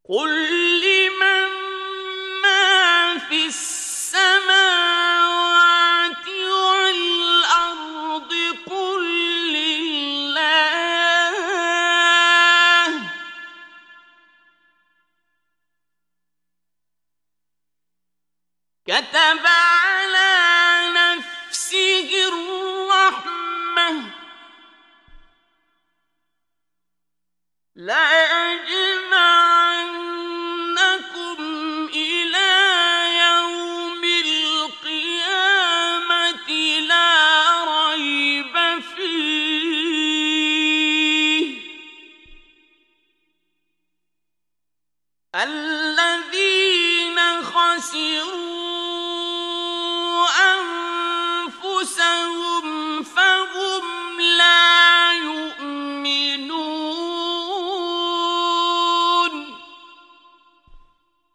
قل لمن ما في السماوات والأرض قل لله كتب على نفسه الرحمة ليجمعنكم إلى يوم القيامة لا ريب فيه الذين خسروا